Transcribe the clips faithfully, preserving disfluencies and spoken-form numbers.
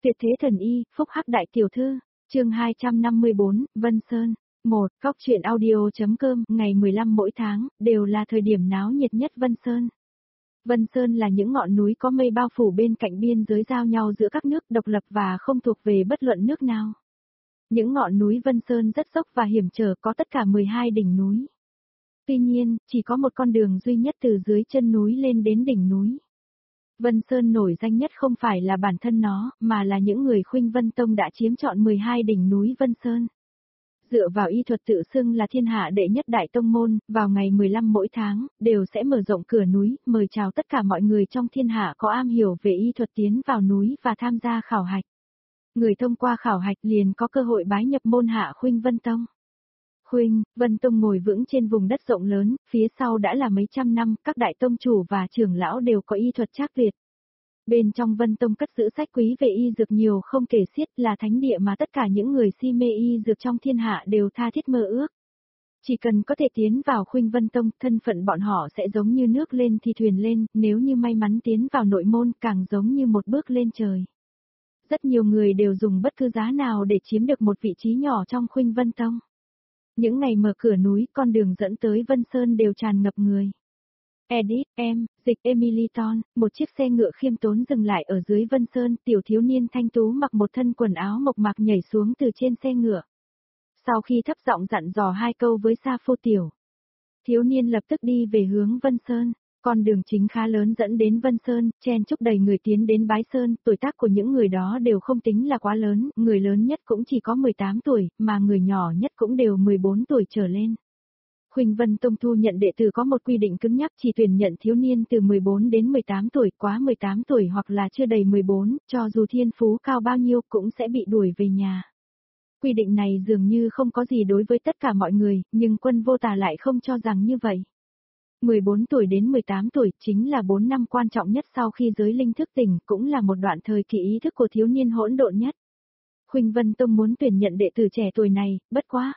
Tuyệt thế thần y, phúc hắc đại tiểu thư, chương hai trăm năm mươi bốn, Vân Sơn. một. Cóc truyện audio.com, ngày mười lăm mỗi tháng, đều là thời điểm náo nhiệt nhất Vân Sơn. Vân Sơn là những ngọn núi có mây bao phủ bên cạnh biên giới giao nhau giữa các nước độc lập và không thuộc về bất luận nước nào. Những ngọn núi Vân Sơn rất dốc và hiểm trở, có tất cả mười hai đỉnh núi. Tuy nhiên, chỉ có một con đường duy nhất từ dưới chân núi lên đến đỉnh núi. Vân Sơn nổi danh nhất không phải là bản thân nó, mà là những người Khuynh Vân Tông đã chiếm trọn mười hai đỉnh núi Vân Sơn. Dựa vào y thuật tự xưng là thiên hạ đệ nhất đại tông môn, vào ngày mười lăm mỗi tháng, đều sẽ mở rộng cửa núi, mời chào tất cả mọi người trong thiên hạ có am hiểu về y thuật tiến vào núi và tham gia khảo hạch. Người thông qua khảo hạch liền có cơ hội bái nhập môn hạ Khuynh Vân Tông. Khuynh Vân Tông ngồi vững trên vùng đất rộng lớn, phía sau đã là mấy trăm năm, các đại tông chủ và trưởng lão đều có y thuật trác tuyệt. Bên trong Vân Tông cất giữ sách quý về y dược nhiều không kể xiết, là thánh địa mà tất cả những người si mê y dược trong thiên hạ đều tha thiết mơ ước. Chỉ cần có thể tiến vào Khuynh Vân Tông, thân phận bọn họ sẽ giống như nước lên thì thuyền lên, nếu như may mắn tiến vào nội môn càng giống như một bước lên trời. Rất nhiều người đều dùng bất cứ giá nào để chiếm được một vị trí nhỏ trong Khuynh Vân Tông. Những ngày mở cửa núi, con đường dẫn tới Vân Sơn đều tràn ngập người. Edith, em, dịch Emiliton, một chiếc xe ngựa khiêm tốn dừng lại ở dưới Vân Sơn, tiểu thiếu niên thanh tú mặc một thân quần áo mộc mạc nhảy xuống từ trên xe ngựa. Sau khi thấp giọng dặn dò hai câu với Sa Phu Tiểu, thiếu niên lập tức đi về hướng Vân Sơn. Con đường chính khá lớn dẫn đến Vân Sơn, chen chúc đầy người tiến đến bái sơn, tuổi tác của những người đó đều không tính là quá lớn, người lớn nhất cũng chỉ có mười tám tuổi, mà người nhỏ nhất cũng đều mười bốn tuổi trở lên. Khuynh Vân Tông thu nhận đệ tử có một quy định cứng nhắc, chỉ tuyển nhận thiếu niên từ mười bốn đến mười tám tuổi, quá mười tám tuổi hoặc là chưa đầy mười bốn, cho dù thiên phú cao bao nhiêu cũng sẽ bị đuổi về nhà. Quy định này dường như không có gì đối với tất cả mọi người, nhưng Quân Vô Tà lại không cho rằng như vậy. mười bốn tuổi đến mười tám tuổi chính là bốn năm quan trọng nhất sau khi giới linh thức tỉnh, cũng là một đoạn thời kỳ ý thức của thiếu niên hỗn độn nhất. Khuynh Vân Tông muốn tuyển nhận đệ tử trẻ tuổi này, bất quá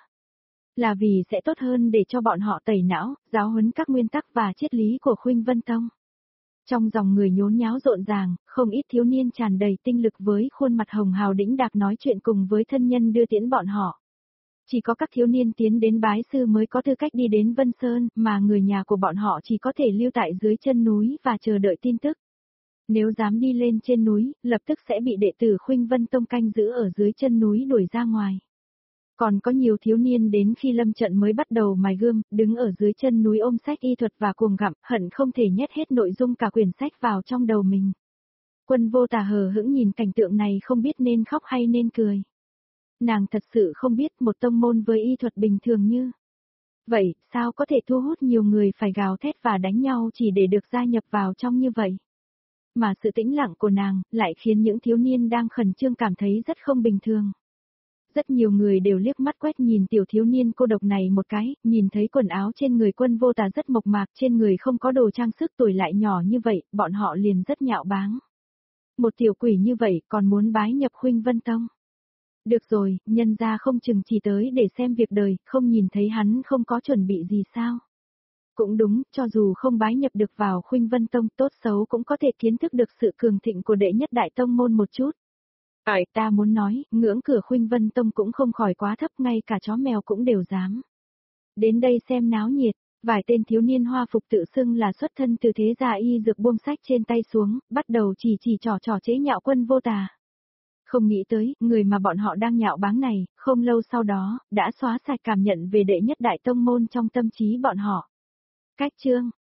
là vì sẽ tốt hơn để cho bọn họ tẩy não, giáo huấn các nguyên tắc và triết lý của Khuynh Vân Tông. Trong dòng người nhốn nháo rộn ràng, không ít thiếu niên tràn đầy tinh lực với khuôn mặt hồng hào đĩnh đạc nói chuyện cùng với thân nhân đưa tiễn bọn họ. Chỉ có các thiếu niên tiến đến bái sư mới có tư cách đi đến Vân Sơn, mà người nhà của bọn họ chỉ có thể lưu tại dưới chân núi và chờ đợi tin tức. Nếu dám đi lên trên núi, lập tức sẽ bị đệ tử Khuynh Vân Tông canh giữ ở dưới chân núi đuổi ra ngoài. Còn có nhiều thiếu niên đến khi lâm trận mới bắt đầu mài gươm, đứng ở dưới chân núi ôm sách y thuật và cuồng gặm, hận không thể nhét hết nội dung cả quyển sách vào trong đầu mình. Quân Vô Tà hờ hững nhìn cảnh tượng này không biết nên khóc hay nên cười. Nàng thật sự không biết một tông môn với y thuật bình thường như vậy, sao có thể thu hút nhiều người phải gào thét và đánh nhau chỉ để được gia nhập vào trong như vậy. Mà sự tĩnh lặng của nàng, lại khiến những thiếu niên đang khẩn trương cảm thấy rất không bình thường. Rất nhiều người đều liếc mắt quét nhìn tiểu thiếu niên cô độc này một cái, nhìn thấy quần áo trên người Quân Vô Tà rất mộc mạc, trên người không có đồ trang sức, tuổi lại nhỏ như vậy, bọn họ liền rất nhạo báng. Một tiểu quỷ như vậy còn muốn bái nhập Khuynh Vân Tông. Được rồi, nhân gia không chừng chỉ tới để xem việc đời, không nhìn thấy hắn không có chuẩn bị gì sao. Cũng đúng, cho dù không bái nhập được vào Khuynh Vân Tông, tốt xấu cũng có thể kiến thức được sự cường thịnh của đệ nhất đại tông môn một chút. Ải, ta muốn nói, ngưỡng cửa Khuynh Vân Tông cũng không khỏi quá thấp, ngay cả chó mèo cũng đều dám đến đây xem náo nhiệt. Vài tên thiếu niên hoa phục tự xưng là xuất thân từ thế gia y dược buông sách trên tay xuống, bắt đầu chỉ chỉ trò trò chế nhạo Quân Vô Tà. Không nghĩ tới, người mà bọn họ đang nhạo báng này, không lâu sau đó, đã xóa sạch cảm nhận về đệ nhất đại tông môn trong tâm trí bọn họ. Cách chương